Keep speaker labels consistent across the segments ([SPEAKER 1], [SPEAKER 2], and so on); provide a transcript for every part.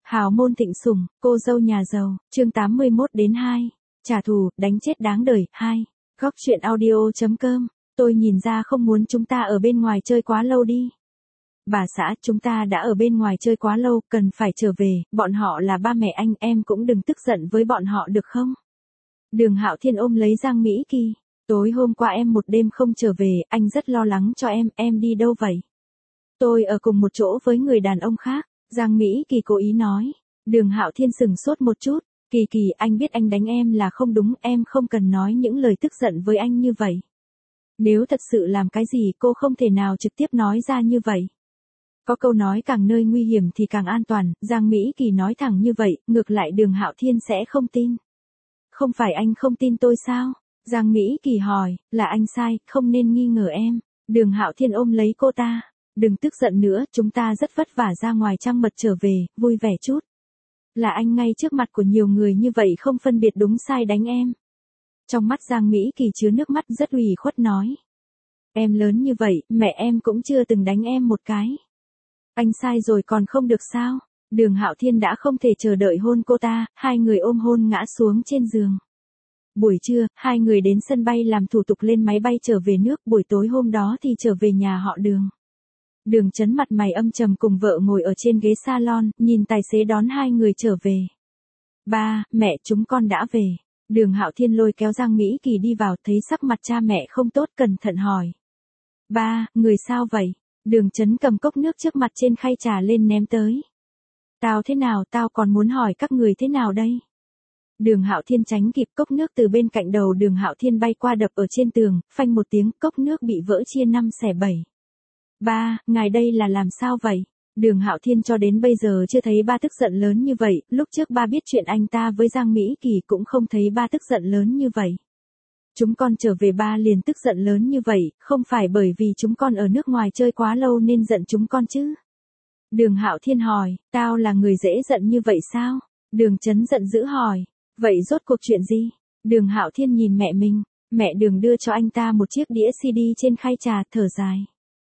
[SPEAKER 1] Hào môn thịnh sủng, cô dâu nhà giàu, chương 81-2. Trả thù, đánh chết đáng đời, 2. Góc truyện audio.com. Tôi nhìn ra không muốn chúng ta ở bên ngoài chơi quá lâu đi. Bà xã, chúng ta đã ở bên ngoài chơi quá lâu, cần phải trở về, bọn họ là ba mẹ anh, em cũng đừng tức giận với bọn họ được không? Đường Hạo Thiên ôm lấy Giang Mỹ Kỳ. Tối hôm qua em một đêm không trở về, anh rất lo lắng cho em đi đâu vậy? Tôi ở cùng một chỗ với người đàn ông khác. Giang Mỹ Kỳ cố ý nói. Đường Hạo Thiên sừng sốt một chút. Kỳ Kỳ, anh biết anh đánh em là không đúng, em không cần nói những lời tức giận với anh như vậy. Nếu thật sự làm cái gì cô không thể nào trực tiếp nói ra như vậy. Có câu nói càng nơi nguy hiểm thì càng an toàn, Giang Mỹ Kỳ nói thẳng như vậy, ngược lại Đường Hạo Thiên sẽ không tin. Không phải anh không tin tôi sao? Giang Mỹ Kỳ hỏi, là anh sai, không nên nghi ngờ em. Đường Hạo Thiên ôm lấy cô ta. Đừng tức giận nữa, chúng ta rất vất vả ra ngoài trăng mật trở về, vui vẻ chút. Là anh ngay trước mặt của nhiều người như vậy không phân biệt đúng sai đánh em. Trong mắt Giang Mỹ Kỳ chứa nước mắt rất ủy khuất nói. Em lớn như vậy, mẹ em cũng chưa từng đánh em một cái. Anh sai rồi còn không được sao? Đường Hạo Thiên đã không thể chờ đợi hôn cô ta, hai người ôm hôn ngã xuống trên giường. Buổi trưa, hai người đến sân bay làm thủ tục lên máy bay trở về nước, buổi tối hôm đó thì trở về nhà họ Đường. Đường Chấn mặt mày âm trầm cùng vợ ngồi ở trên ghế salon, nhìn tài xế đón hai người trở về. Ba, mẹ chúng con đã về. Đường Hạo Thiên lôi kéo Giang Mỹ Kỳ đi vào, thấy sắc mặt cha mẹ không tốt cẩn thận hỏi. Ba, người sao vậy? Đường Chấn cầm cốc nước trước mặt trên khay trà lên ném tới. Tao thế nào, tao còn muốn hỏi các người thế nào đây? Đường Hạo Thiên tránh kịp, cốc nước từ bên cạnh đầu Đường Hạo Thiên bay qua đập ở trên tường, phanh một tiếng, cốc nước bị vỡ chia 5/7. Ba, ngài đây là làm sao vậy? Đường Hạo Thiên cho đến bây giờ chưa thấy ba tức giận lớn như vậy, lúc trước ba biết chuyện anh ta với Giang Mỹ Kỳ cũng không thấy ba tức giận lớn như vậy. Chúng con trở về ba liền tức giận lớn như vậy, không phải bởi vì chúng con ở nước ngoài chơi quá lâu nên giận chúng con chứ? Đường Hạo Thiên hỏi, tao là người dễ giận như vậy sao? Đường Chấn giận dữ hỏi, vậy rốt cuộc chuyện gì? Đường Hạo Thiên nhìn mẹ mình, mẹ Đường đưa cho anh ta một chiếc đĩa CD trên khay trà, thở dài.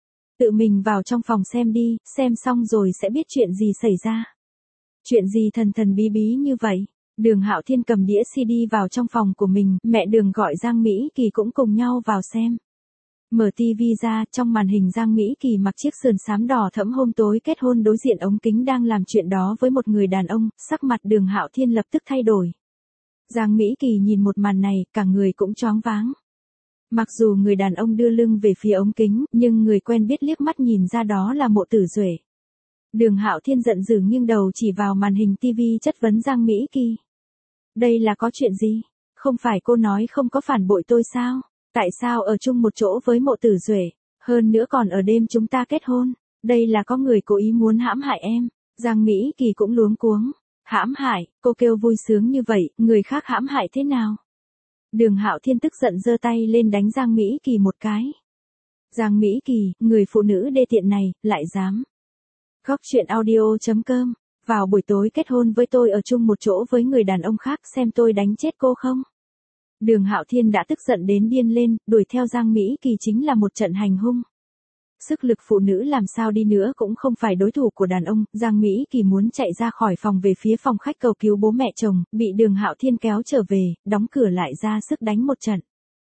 [SPEAKER 1] Tự mình vào trong phòng xem đi, xem xong rồi sẽ biết chuyện gì xảy ra. Chuyện gì thần thần bí bí như vậy? Đường Hạo Thiên cầm đĩa CD vào trong phòng của mình, mẹ Đường gọi Giang Mỹ Kỳ cũng cùng nhau vào xem. Mở TV ra, trong màn hình Giang Mỹ Kỳ mặc chiếc sườn xám đỏ thẫm hôm tối kết hôn đối diện ống kính đang làm chuyện đó với một người đàn ông, sắc mặt Đường Hạo Thiên lập tức thay đổi. Giang Mỹ Kỳ nhìn một màn này, cả người cũng choáng váng. Mặc dù người đàn ông đưa lưng về phía ống kính, nhưng người quen biết liếc mắt nhìn ra đó là Mộ Tử Duệ. Đường Hạo Thiên giận dữ nghiêng đầu chỉ vào màn hình TV chất vấn Giang Mỹ Kỳ. Đây là có chuyện gì? Không phải cô nói không có phản bội tôi sao? Tại sao ở chung một chỗ với Mộ Tử Duệ? Hơn nữa còn ở đêm chúng ta kết hôn. Đây là có người cố ý muốn hãm hại em. Giang Mỹ Kỳ cũng luống cuống. Hãm hại, cô kêu vui sướng như vậy, người khác hãm hại thế nào? Đường Hạo Thiên tức giận giơ tay lên đánh Giang Mỹ Kỳ một cái. Giang Mỹ Kỳ, người phụ nữ đê tiện này, lại dám. Góc truyện audio.com. Vào buổi tối kết hôn với tôi ở chung một chỗ với người đàn ông khác, xem tôi đánh chết cô không? Đường Hạo Thiên đã tức giận đến điên lên, đuổi theo Giang Mỹ Kỳ chính là một trận hành hung. Sức lực phụ nữ làm sao đi nữa cũng không phải đối thủ của đàn ông, Giang Mỹ Kỳ muốn chạy ra khỏi phòng về phía phòng khách cầu cứu bố mẹ chồng, bị Đường Hạo Thiên kéo trở về, đóng cửa lại ra sức đánh một trận.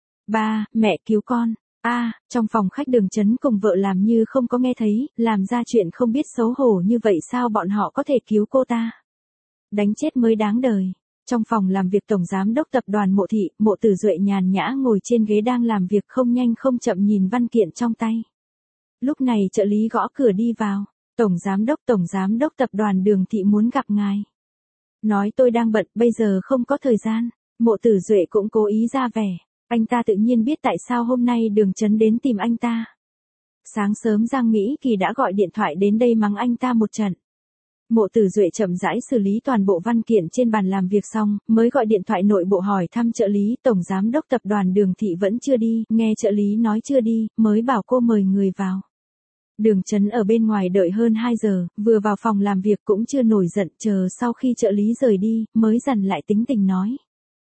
[SPEAKER 1] Ba, mẹ cứu con. Trong phòng khách Đường Chấn cùng vợ làm như không có nghe thấy, làm ra chuyện không biết xấu hổ như vậy sao bọn họ có thể cứu cô ta? Đánh chết mới đáng đời. Trong phòng làm việc Tổng Giám đốc Tập đoàn Mộ Thị, Mộ Tử Duệ nhàn nhã ngồi trên ghế đang làm việc không nhanh không chậm nhìn văn kiện trong tay. Lúc này trợ lý gõ cửa đi vào. Tổng Giám đốc Tập đoàn Đường Thị muốn gặp ngài. Nói tôi đang bận, bây giờ không có thời gian. Mộ Tử Duệ cũng cố ý ra vẻ. Anh ta tự nhiên biết tại sao hôm nay Đường Chấn đến tìm anh ta. Sáng sớm Giang Mỹ Kỳ đã gọi điện thoại đến đây mắng anh ta một trận. Mộ Tử Duệ chậm rãi xử lý toàn bộ văn kiện trên bàn làm việc xong, mới gọi điện thoại nội bộ hỏi thăm trợ lý, Tổng Giám đốc Tập đoàn Đường Thị vẫn chưa đi, nghe trợ lý nói chưa đi, mới bảo cô mời người vào. Đường Chấn ở bên ngoài đợi hơn 2 giờ, vừa vào phòng làm việc cũng chưa nổi giận, chờ sau khi trợ lý rời đi, mới dằn lại tính tình nói.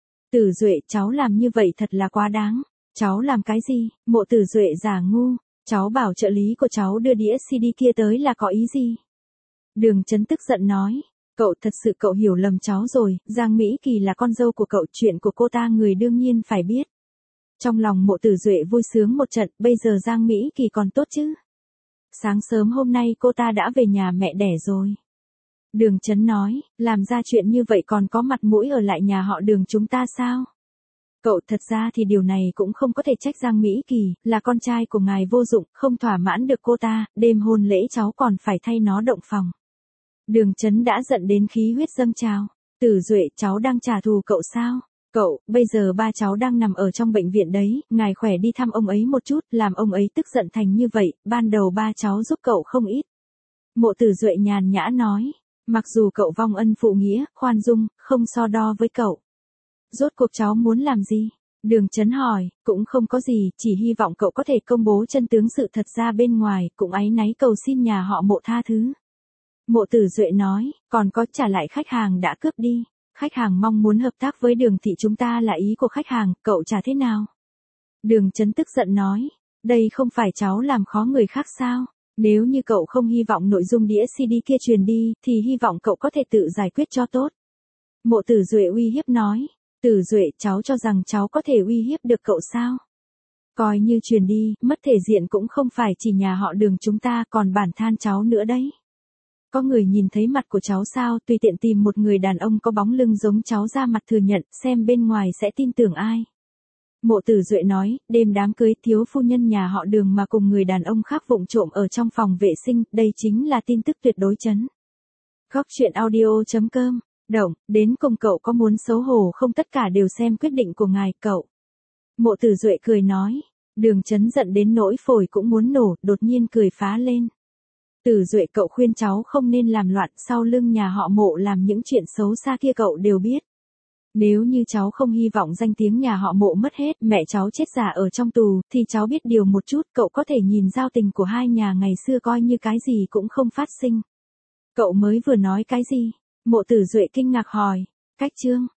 [SPEAKER 1] Tử Duệ, cháu làm như vậy thật là quá đáng. Cháu làm cái gì? Mộ Tử Duệ giả ngu. Cháu bảo trợ lý của cháu đưa đĩa CD kia tới là có ý gì? Đường Chấn tức giận nói. Cậu thật sự cậu hiểu lầm cháu rồi, Giang Mỹ Kỳ là con dâu của cậu, chuyện của cô ta người đương nhiên phải biết. Trong lòng Mộ Tử Duệ vui sướng một trận, bây giờ Giang Mỹ Kỳ còn tốt chứ. Sáng sớm hôm nay cô ta đã về nhà mẹ đẻ rồi. Đường Chấn nói, làm ra chuyện như vậy còn có mặt mũi ở lại nhà họ Đường chúng ta sao? Cậu thật ra thì điều này cũng không có thể trách Giang Mỹ Kỳ, là con trai của ngài vô dụng, không thỏa mãn được cô ta, đêm hôn lễ cháu còn phải thay nó động phòng. Đường Chấn đã giận đến khí huyết dâng trào. Tử Duệ, cháu đang trả thù cậu sao? Cậu, bây giờ ba cháu đang nằm ở trong bệnh viện đấy, ngài khỏe đi thăm ông ấy một chút, làm ông ấy tức giận thành như vậy, ban đầu ba cháu giúp cậu không ít. Mộ Tử Duệ nhàn nhã nói, mặc dù cậu vong ân phụ nghĩa, khoan dung, không so đo với cậu. Rốt cuộc cháu muốn làm gì? Đường Chấn hỏi, cũng không có gì, chỉ hy vọng cậu có thể công bố chân tướng sự thật ra bên ngoài, cũng áy náy cầu xin nhà họ Mộ tha thứ. Mộ Tử Duệ nói, còn có trả lại khách hàng đã cướp đi. Khách hàng mong muốn hợp tác với Đường thị chúng ta là ý của khách hàng, cậu trả thế nào? Đường Chấn tức giận nói, đây không phải cháu làm khó người khác sao? Nếu như cậu không hy vọng nội dung đĩa CD kia truyền đi, thì hy vọng cậu có thể tự giải quyết cho tốt. Mộ Tử Duệ uy hiếp nói, Tử Duệ, cháu cho rằng cháu có thể uy hiếp được cậu sao? Coi như truyền đi, mất thể diện cũng không phải chỉ nhà họ Đường chúng ta, còn bản thân cháu nữa đấy. Có người nhìn thấy mặt của cháu sao, tùy tiện tìm một người đàn ông có bóng lưng giống cháu ra mặt thừa nhận, xem bên ngoài sẽ tin tưởng ai. Mộ Tử Duệ nói, đêm đám cưới thiếu phu nhân nhà họ Đường mà cùng người đàn ông khác vụng trộm ở trong phòng vệ sinh, đây chính là tin tức tuyệt đối chấn. Góc truyện audio.com, Động, đến cùng cậu có muốn xấu hổ không, tất cả đều xem quyết định của ngài, cậu. Mộ Tử Duệ cười nói, Đường Chấn giận đến nỗi phổi cũng muốn nổ, đột nhiên cười phá lên. Tử Duệ, cậu khuyên cháu không nên làm loạn, sau lưng nhà họ Mộ làm những chuyện xấu xa kia cậu đều biết. Nếu như cháu không hy vọng danh tiếng nhà họ Mộ mất hết, mẹ cháu chết già ở trong tù, thì cháu biết điều một chút, cậu có thể nhìn giao tình của hai nhà ngày xưa coi như cái gì cũng không phát sinh. Cậu mới vừa nói cái gì? Mộ Tử Duệ kinh ngạc hỏi, cách chương.